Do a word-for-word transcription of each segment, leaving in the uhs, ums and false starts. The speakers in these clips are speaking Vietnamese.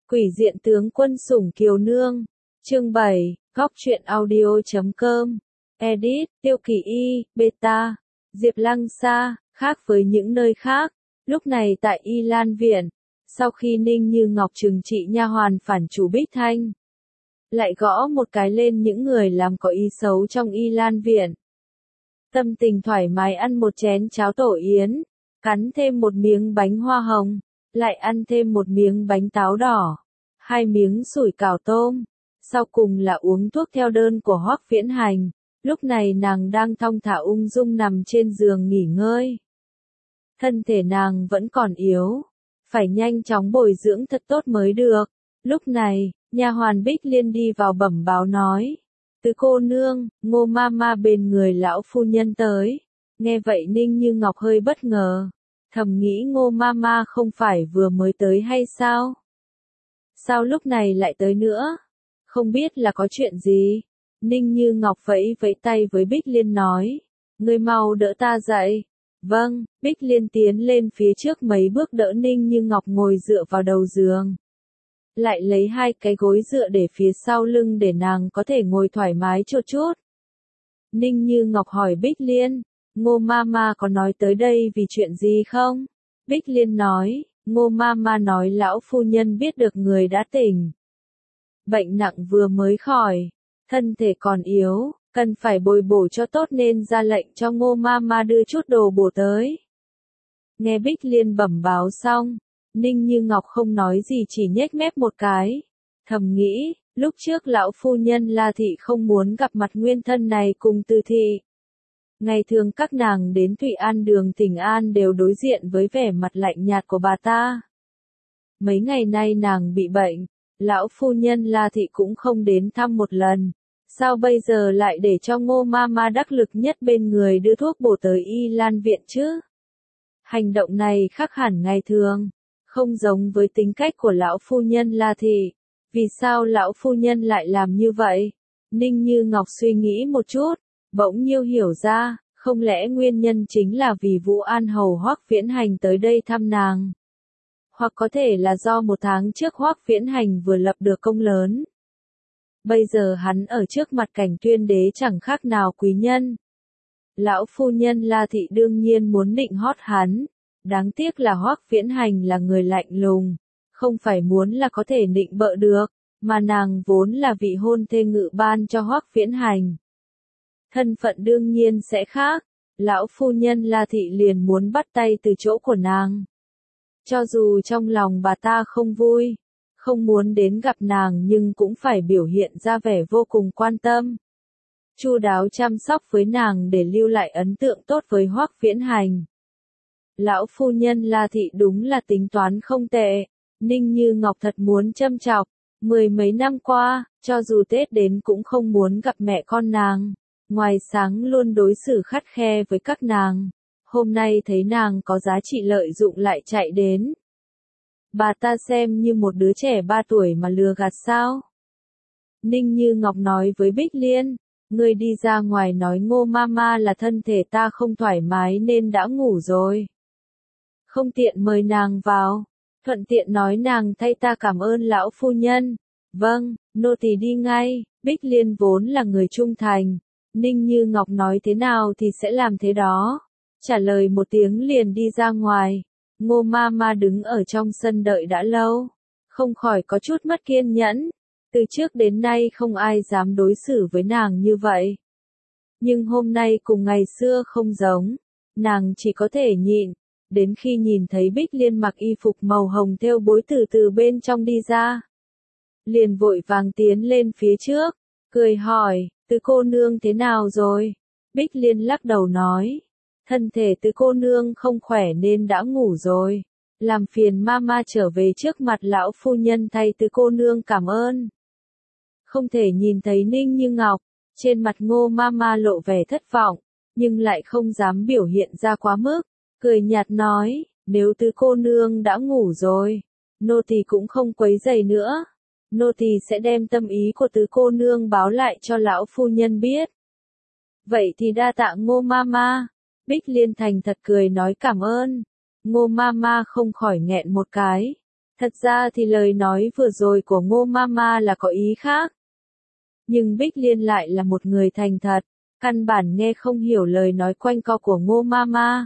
Quỷ diện tướng quân sủng kiều nương. Chương bảy, góc truyện audio.com. Edit, Tiêu Kỳ Y, Beta. Diệp Lăng Sa, khác với những nơi khác, lúc này tại Y Lan Viện, sau khi Ninh Như Ngọc trừng trị nha hoàn phản chủ Bích Thanh, lại gõ một cái lên những người làm có ý xấu trong Y Lan Viện. Tâm tình thoải mái ăn một chén cháo tổ yến, cắn thêm một miếng bánh hoa hồng, lại ăn thêm một miếng bánh táo đỏ, hai miếng sủi cảo tôm, sau cùng là uống thuốc theo đơn của Hoắc Viễn Hành. Lúc này nàng đang thong thả ung dung nằm trên giường nghỉ ngơi. Thân thể nàng vẫn còn yếu, phải nhanh chóng bồi dưỡng thật tốt mới được. Lúc này, nha hoàn Bích Liên đi vào bẩm báo nói: "Tứ cô nương, Ngô ma ma bên người lão phu nhân tới." Nghe vậy Ninh Như Ngọc hơi bất ngờ, thầm nghĩ Ngô ma ma không phải vừa mới tới hay sao? Sao lúc này lại tới nữa? Không biết là có chuyện gì? Ninh Như Ngọc vẫy vẫy tay với Bích Liên nói: "Ngươi mau đỡ ta dậy." "Vâng." Bích Liên tiến lên phía trước mấy bước đỡ Ninh Như Ngọc ngồi dựa vào đầu giường. Lại lấy hai cái gối dựa để phía sau lưng để nàng có thể ngồi thoải mái chút chút. Ninh Như Ngọc hỏi Bích Liên: "Ngô ma ma có nói tới đây vì chuyện gì không?" Bích Liên nói: "Ngô ma ma nói lão phu nhân biết được người đã tỉnh. Bệnh nặng vừa mới khỏi, thân thể còn yếu, cần phải bồi bổ cho tốt nên ra lệnh cho Ngô ma ma đưa chút đồ bổ tới." Nghe Bích Liên bẩm báo xong, Ninh Như Ngọc không nói gì chỉ nhếch mép một cái, thầm nghĩ, lúc trước lão phu nhân La Thị không muốn gặp mặt nguyên thân này cùng Từ Thị. Ngày thường các nàng đến Thụy An đường Thỉnh An đều đối diện với vẻ mặt lạnh nhạt của bà ta. Mấy ngày nay nàng bị bệnh, lão phu nhân La Thị cũng không đến thăm một lần, sao bây giờ lại để cho Ngô ma ma đắc lực nhất bên người đưa thuốc bổ tới Y Lan Viện chứ? Hành động này khác hẳn ngày thường, không giống với tính cách của lão phu nhân La Thị. Vì sao lão phu nhân lại làm như vậy? Ninh Như Ngọc suy nghĩ một chút, bỗng nhiêu hiểu ra, không lẽ nguyên nhân chính là vì Vũ An Hầu Hoắc Viễn Hành tới đây thăm nàng? Hoặc có thể là do một tháng trước Hoắc Viễn Hành vừa lập được công lớn. Bây giờ hắn ở trước mặt Cảnh Tuyên đế chẳng khác nào quý nhân. Lão phu nhân La Thị đương nhiên muốn định hót hắn, đáng tiếc là Hoắc Viễn Hành là người lạnh lùng, không phải muốn là có thể nịnh bợ được, mà nàng vốn là vị hôn thê ngự ban cho Hoắc Viễn Hành. Thân phận đương nhiên sẽ khác, lão phu nhân La Thị liền muốn bắt tay từ chỗ của nàng. Cho dù trong lòng bà ta không vui, không muốn đến gặp nàng nhưng cũng phải biểu hiện ra vẻ vô cùng quan tâm, chu đáo chăm sóc với nàng để lưu lại ấn tượng tốt với Hoắc Viễn Hành. Lão phu nhân La Thị đúng là tính toán không tệ, Ninh Như Ngọc thật muốn châm chọc, mười mấy năm qua, cho dù Tết đến cũng không muốn gặp mẹ con nàng, ngoài sáng luôn đối xử khắt khe với các nàng, hôm nay thấy nàng có giá trị lợi dụng lại chạy đến. Bà ta xem như một đứa trẻ ba tuổi mà lừa gạt sao? Ninh Như Ngọc nói với Bích Liên: "Ngươi đi ra ngoài nói Ngô ma ma là thân thể ta không thoải mái nên đã ngủ rồi. Không tiện mời nàng vào, thuận tiện nói nàng thay ta cảm ơn lão phu nhân." "Vâng, nô tỳ đi ngay." Bích Liên vốn là người trung thành, Ninh Như Ngọc nói thế nào thì sẽ làm thế đó. Trả lời một tiếng liền đi ra ngoài. Ngô ma ma đứng ở trong sân đợi đã lâu, không khỏi có chút mất kiên nhẫn. Từ trước đến nay không ai dám đối xử với nàng như vậy. Nhưng hôm nay cùng ngày xưa không giống, nàng chỉ có thể nhịn, đến khi nhìn thấy Bích Liên mặc y phục màu hồng thêu bối từ từ bên trong đi ra. Liền vội vàng tiến lên phía trước, cười hỏi: "Tứ cô nương thế nào rồi?" Bích Liên lắc đầu nói: "Thân thể tứ cô nương không khỏe nên đã ngủ rồi. Làm phiền mama trở về trước mặt lão phu nhân thay tứ cô nương cảm ơn." Không thể nhìn thấy Ninh Như Ngọc, trên mặt Ngô mama lộ vẻ thất vọng, nhưng lại không dám biểu hiện ra quá mức, cười nhạt nói: "Nếu tứ cô nương đã ngủ rồi, nô tỳ cũng không quấy rầy nữa. Nô tỳ sẽ đem tâm ý của tứ cô nương báo lại cho lão phu nhân biết." "Vậy thì đa tạ Ngô mama." Bích Liên thành thật cười nói cảm ơn. Ngô ma ma không khỏi nghẹn một cái, Thật ra thì lời nói vừa rồi của Ngô Mama là có ý khác. Nhưng Bích Liên lại là một người thành thật, căn bản nghe không hiểu lời nói quanh co của Ngô Mama.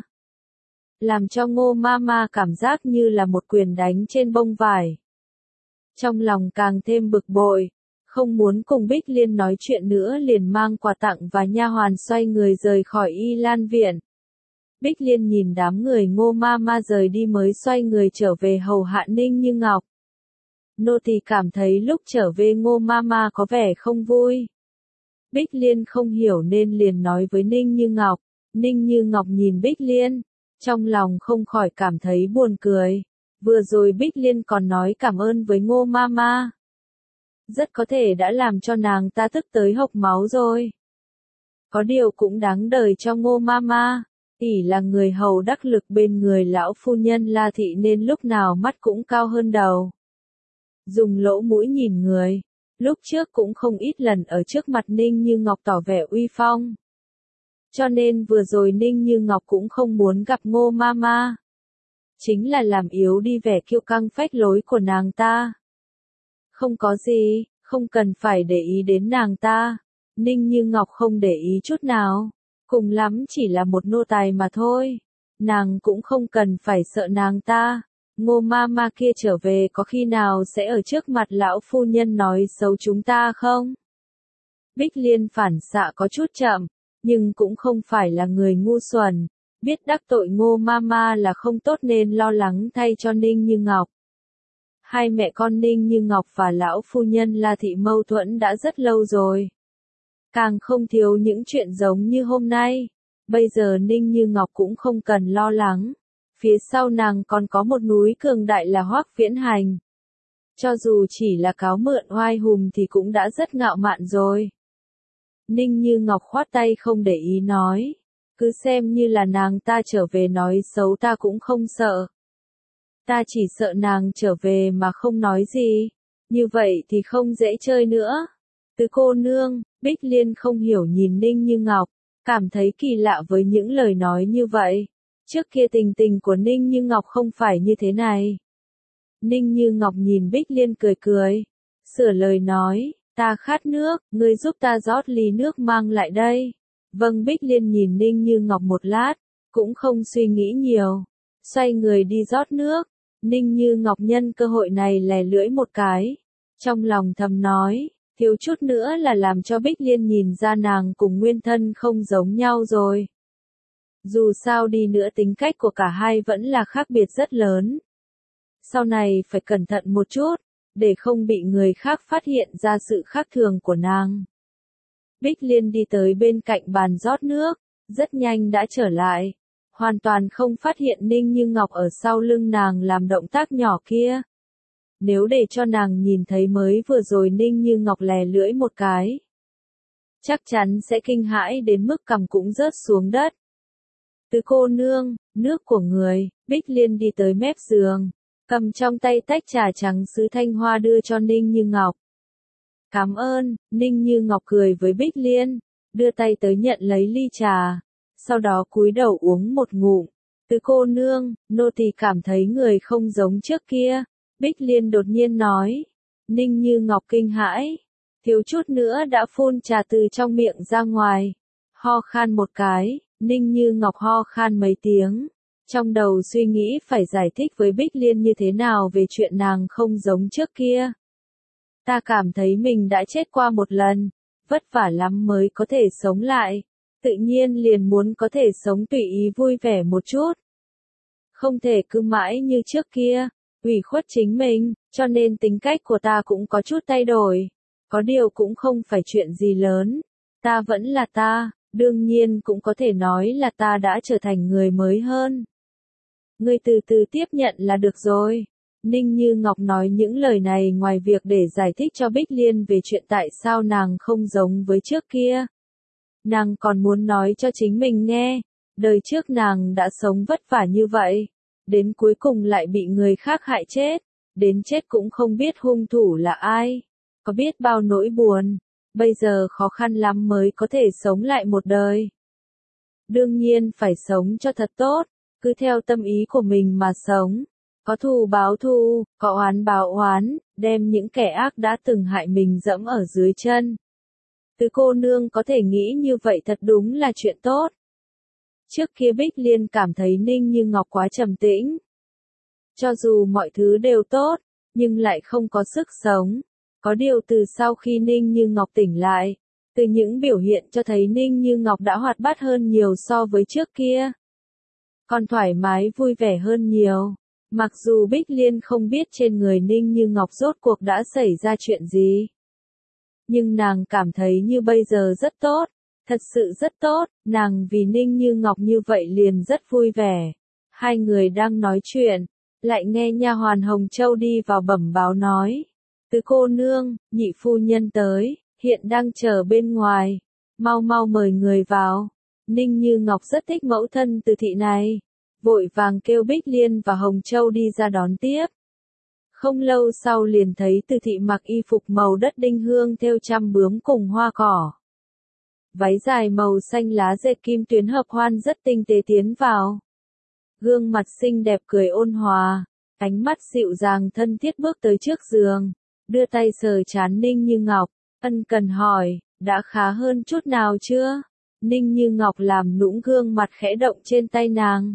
Làm cho Ngô Mama cảm giác như là một quyền đánh trên bông vải. Trong lòng càng thêm bực bội, không muốn cùng Bích Liên nói chuyện nữa liền mang quà tặng và nha hoàn xoay người rời khỏi Y Lan viện. Bích Liên nhìn đám người Ngô Mama rời đi mới xoay người trở về hầu hạ Ninh Như Ngọc. Nô tỳ cảm thấy lúc trở về Ngô Mama có vẻ không vui. Bích Liên không hiểu nên liền nói với Ninh Như Ngọc. Ninh Như Ngọc nhìn Bích Liên, trong lòng không khỏi cảm thấy buồn cười. Vừa rồi Bích Liên còn nói cảm ơn với Ngô Mama. Rất có thể đã làm cho nàng ta tức tới hộc máu rồi. Có điều cũng đáng đời cho Ngô Mama. Ỷ là người hầu đắc lực bên người lão phu nhân La Thị nên lúc nào mắt cũng cao hơn đầu. Dùng lỗ mũi nhìn người, lúc trước cũng không ít lần ở trước mặt Ninh Như Ngọc tỏ vẻ uy phong. Cho nên vừa rồi Ninh Như Ngọc cũng không muốn gặp Ngô Mama. Chính là làm yếu đi vẻ kiêu căng phách lối của nàng ta. Không có gì, không cần phải để ý đến nàng ta. Ninh Như Ngọc không để ý chút nào. Cùng lắm chỉ là một nô tài mà thôi. Nàng cũng không cần phải sợ nàng ta. Ngô Mama kia trở về có khi nào sẽ ở trước mặt lão phu nhân nói xấu chúng ta không? Bích Liên phản xạ có chút chậm, nhưng cũng không phải là người ngu xuẩn. Biết đắc tội Ngô Mama là không tốt nên lo lắng thay cho Ninh Như Ngọc. Hai mẹ con Ninh Như Ngọc và lão phu nhân La Thị mâu thuẫn đã rất lâu rồi. Càng không thiếu những chuyện giống như hôm nay. Bây giờ Ninh Như Ngọc cũng không cần lo lắng. Phía sau nàng còn có một núi cường đại là Hoắc Viễn Hành. Cho dù chỉ là cáo mượn oai hùng thì cũng đã rất ngạo mạn rồi. Ninh Như Ngọc khoát tay không để ý nói. Cứ xem như là nàng ta trở về nói xấu ta cũng không sợ. Ta chỉ sợ nàng trở về mà không nói gì. Như vậy thì không dễ chơi nữa. Từ cô nương, Bích Liên không hiểu nhìn Ninh Như Ngọc, cảm thấy kỳ lạ với những lời nói như vậy. Trước kia tình tình của Ninh Như Ngọc không phải như thế này. Ninh Như Ngọc nhìn Bích Liên cười cười, sửa lời nói, ta khát nước, ngươi giúp ta rót ly nước mang lại đây. Vâng. Bích Liên nhìn Ninh Như Ngọc một lát, cũng không suy nghĩ nhiều, xoay người đi rót nước. Ninh Như Ngọc nhân cơ hội này lè lưỡi một cái, trong lòng thầm nói, thiếu chút nữa là làm cho Bích Liên nhìn ra nàng cùng Nguyên Thân không giống nhau rồi. Dù sao đi nữa tính cách của cả hai vẫn là khác biệt rất lớn. Sau này phải cẩn thận một chút, để không bị người khác phát hiện ra sự khác thường của nàng. Bích Liên đi tới bên cạnh bàn rót nước, rất nhanh đã trở lại. Hoàn toàn không phát hiện Ninh Như Ngọc ở sau lưng nàng làm động tác nhỏ kia. Nếu để cho nàng nhìn thấy mới vừa rồi Ninh Như Ngọc lè lưỡi một cái, chắc chắn sẽ kinh hãi đến mức cằm cũng rớt xuống đất. Từ cô nương, nước của người, Bích Liên đi tới mép giường, cầm trong tay tách trà trắng sứ thanh hoa đưa cho Ninh Như Ngọc. Cảm ơn, Ninh Như Ngọc cười với Bích Liên, đưa tay tới nhận lấy ly trà, sau đó cúi đầu uống một ngụm. Từ cô nương, nô tỳ cảm thấy người không giống trước kia, Bích Liên đột nhiên nói. Ninh Như Ngọc kinh hãi, thiếu chút nữa đã phun trà từ trong miệng ra ngoài, ho khan một cái. Ninh Như Ngọc ho khan mấy tiếng, trong đầu suy nghĩ phải giải thích với Bích Liên như thế nào về chuyện nàng không giống trước kia. Ta cảm thấy mình đã chết qua một lần, vất vả lắm mới có thể sống lại, tự nhiên liền muốn có thể sống tùy ý vui vẻ một chút. Không thể cứ mãi như trước kia, ủy khuất chính mình, cho nên tính cách của ta cũng có chút thay đổi. Có điều cũng không phải chuyện gì lớn, ta vẫn là ta. Đương nhiên cũng có thể nói là ta đã trở thành người mới hơn. Ngươi từ từ tiếp nhận là được rồi. Ninh Như Ngọc nói những lời này ngoài việc để giải thích cho Bích Liên về chuyện tại sao nàng không giống với trước kia. Nàng còn muốn nói cho chính mình nghe, đời trước nàng đã sống vất vả như vậy, đến cuối cùng lại bị người khác hại chết, đến chết cũng không biết hung thủ là ai, có biết bao nỗi buồn. Bây giờ khó khăn lắm mới có thể sống lại một đời. Đương nhiên phải sống cho thật tốt, cứ theo tâm ý của mình mà sống. Có thù báo thù, có oán báo oán, đem những kẻ ác đã từng hại mình dẫm ở dưới chân. Từ cô nương có thể nghĩ như vậy thật đúng là chuyện tốt. Trước kia Bích Liên cảm thấy Ninh Như Ngọc quá trầm tĩnh. Cho dù mọi thứ đều tốt, nhưng lại không có sức sống. Có điều từ sau khi Ninh Như Ngọc tỉnh lại, từ những biểu hiện cho thấy Ninh Như Ngọc đã hoạt bát hơn nhiều so với trước kia. Còn thoải mái vui vẻ hơn nhiều. Mặc dù Bích Liên không biết trên người Ninh Như Ngọc rốt cuộc đã xảy ra chuyện gì. Nhưng nàng cảm thấy như bây giờ rất tốt. Thật sự rất tốt, nàng vì Ninh Như Ngọc như vậy liền rất vui vẻ. Hai người đang nói chuyện, lại nghe nha hoàn Hồng Châu đi vào bẩm báo nói. Từ cô nương, nhị phu nhân tới, hiện đang chờ bên ngoài. Mau mau mời người vào. Ninh Như Ngọc rất thích mẫu thân Từ thị này. Vội vàng kêu Bích Liên và Hồng Châu đi ra đón tiếp. Không lâu sau liền thấy Từ thị mặc y phục màu đất đinh hương thêu trăm bướm cùng hoa cỏ. Váy dài màu xanh lá dệt kim tuyến hợp hoan rất tinh tế tiến vào. Gương mặt xinh đẹp cười ôn hòa, ánh mắt dịu dàng thân thiết bước tới trước giường, đưa tay sờ trán Ninh Như Ngọc, ân cần hỏi, đã khá hơn chút nào chưa? Ninh Như Ngọc làm nũng gương mặt khẽ động trên tay nàng.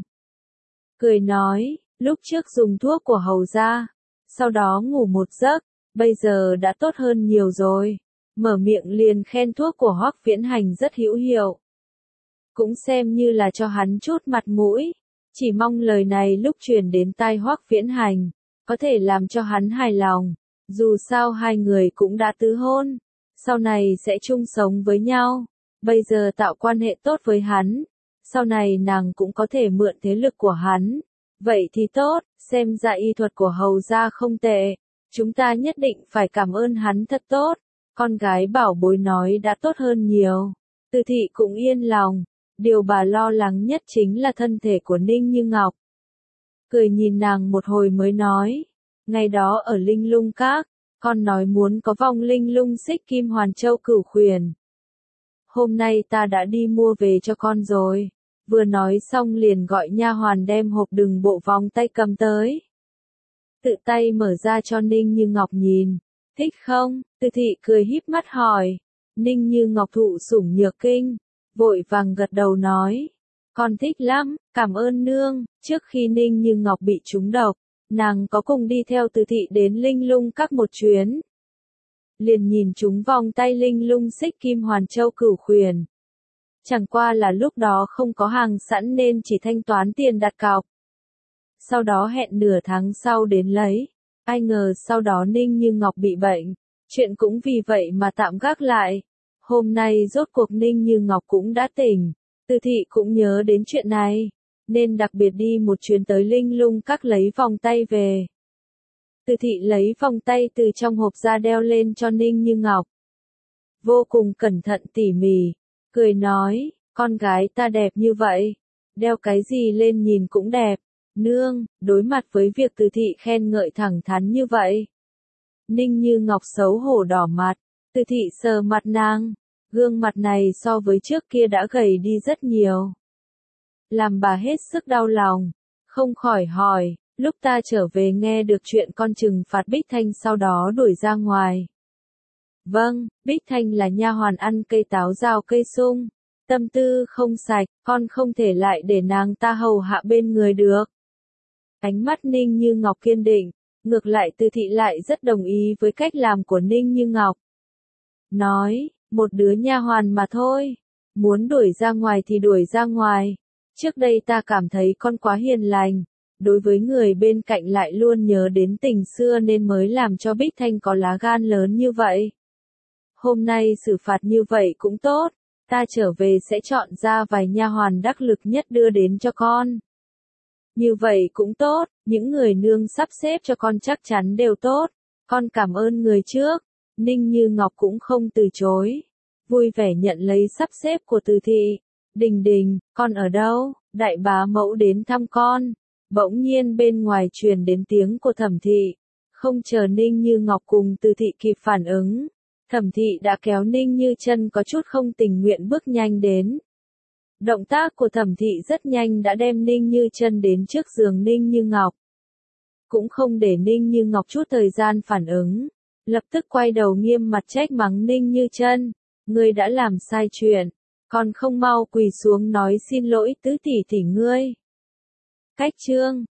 Cười nói, lúc trước dùng thuốc của hầu gia, sau đó ngủ một giấc, bây giờ đã tốt hơn nhiều rồi. Mở miệng liền khen thuốc của Hoắc Viễn Hành rất hữu hiệu. Cũng xem như là cho hắn chút mặt mũi. Chỉ mong lời này lúc truyền đến tai Hoắc Viễn Hành, có thể làm cho hắn hài lòng. Dù sao hai người cũng đã tứ hôn, sau này sẽ chung sống với nhau. Bây giờ tạo quan hệ tốt với hắn, sau này nàng cũng có thể mượn thế lực của hắn. Vậy thì tốt, xem ra y thuật của hầu gia không tệ. Chúng ta nhất định phải cảm ơn hắn thật tốt. Con gái bảo bối nói đã tốt hơn nhiều. Từ thị cũng yên lòng. Điều bà lo lắng nhất chính là thân thể của Ninh Như Ngọc. Cười nhìn nàng một hồi mới nói. Ngày đó ở Linh Lung Các, con nói muốn có vòng Linh Lung xích kim hoàn châu cửu khuyển. Hôm nay ta đã đi mua về cho con rồi. Vừa nói xong liền gọi nha hoàn đem hộp đựng bộ vòng tay cầm tới. Tự tay mở ra cho Ninh Như Ngọc nhìn. Thích không? Từ thị cười híp mắt hỏi. Ninh Như Ngọc thụ sủng nhược kinh, vội vàng gật đầu nói. Con thích lắm, cảm ơn nương. Trước khi Ninh Như Ngọc bị trúng độc, nàng có cùng đi theo Từ thị đến Linh Lung Các một chuyến. Liền nhìn chúng vòng tay Linh Lung xích kim hoàn châu cửu khuyển. Chẳng qua là lúc đó không có hàng sẵn nên chỉ thanh toán tiền đặt cọc. Sau đó hẹn nửa tháng sau đến lấy. Ai ngờ sau đó Ninh Như Ngọc bị bệnh, chuyện cũng vì vậy mà tạm gác lại. Hôm nay rốt cuộc Ninh Như Ngọc cũng đã tỉnh, Từ thị cũng nhớ đến chuyện này, nên đặc biệt đi một chuyến tới Linh Lung Các lấy vòng tay về. Từ thị lấy vòng tay từ trong hộp ra đeo lên cho Ninh Như Ngọc. Vô cùng cẩn thận tỉ mỉ, cười nói, con gái ta đẹp như vậy, đeo cái gì lên nhìn cũng đẹp. Nương, đối mặt với việc Từ thị khen ngợi thẳng thắn như vậy. Ninh Như Ngọc xấu hổ đỏ mặt, Từ thị sờ mặt nàng, gương mặt này so với trước kia đã gầy đi rất nhiều. Làm bà hết sức đau lòng, không khỏi hỏi, lúc ta trở về nghe được chuyện con trừng phạt Bích Thanh sau đó đuổi ra ngoài. Vâng, Bích Thanh là nha hoàn ăn cây táo rào cây sung, tâm tư không sạch, con không thể lại để nàng ta hầu hạ bên người được. Ánh mắt Ninh Như Ngọc kiên định, ngược lại Từ thị lại rất đồng ý với cách làm của Ninh Như Ngọc. Nói, một đứa nha hoàn mà thôi, muốn đuổi ra ngoài thì đuổi ra ngoài. Trước đây ta cảm thấy con quá hiền lành, đối với người bên cạnh lại luôn nhớ đến tình xưa nên mới làm cho Bích Thanh có lá gan lớn như vậy. Hôm nay xử phạt như vậy cũng tốt, ta trở về sẽ chọn ra vài nha hoàn đắc lực nhất đưa đến cho con. Như vậy cũng tốt, những người nương sắp xếp cho con chắc chắn đều tốt, con cảm ơn người trước. Ninh Như Ngọc cũng không từ chối, vui vẻ nhận lấy sắp xếp của Từ thị. Đình Đình, con ở đâu? Đại bá mẫu đến thăm con. Bỗng nhiên bên ngoài truyền đến tiếng của Thẩm thị. Không chờ Ninh Như Ngọc cùng Từ thị kịp phản ứng, Thẩm thị đã kéo Ninh Như Chân có chút không tình nguyện bước nhanh đến. Động tác của Thẩm thị rất nhanh đã đem Ninh Như Chân đến trước giường Ninh Như Ngọc. cũng không để Ninh Như Ngọc chút thời gian phản ứng. Lập tức quay đầu nghiêm mặt trách mắng Ninh Như Chân, ngươi đã làm sai chuyện, còn không mau quỳ xuống nói xin lỗi tứ tỷ tỷ ngươi. Cách chương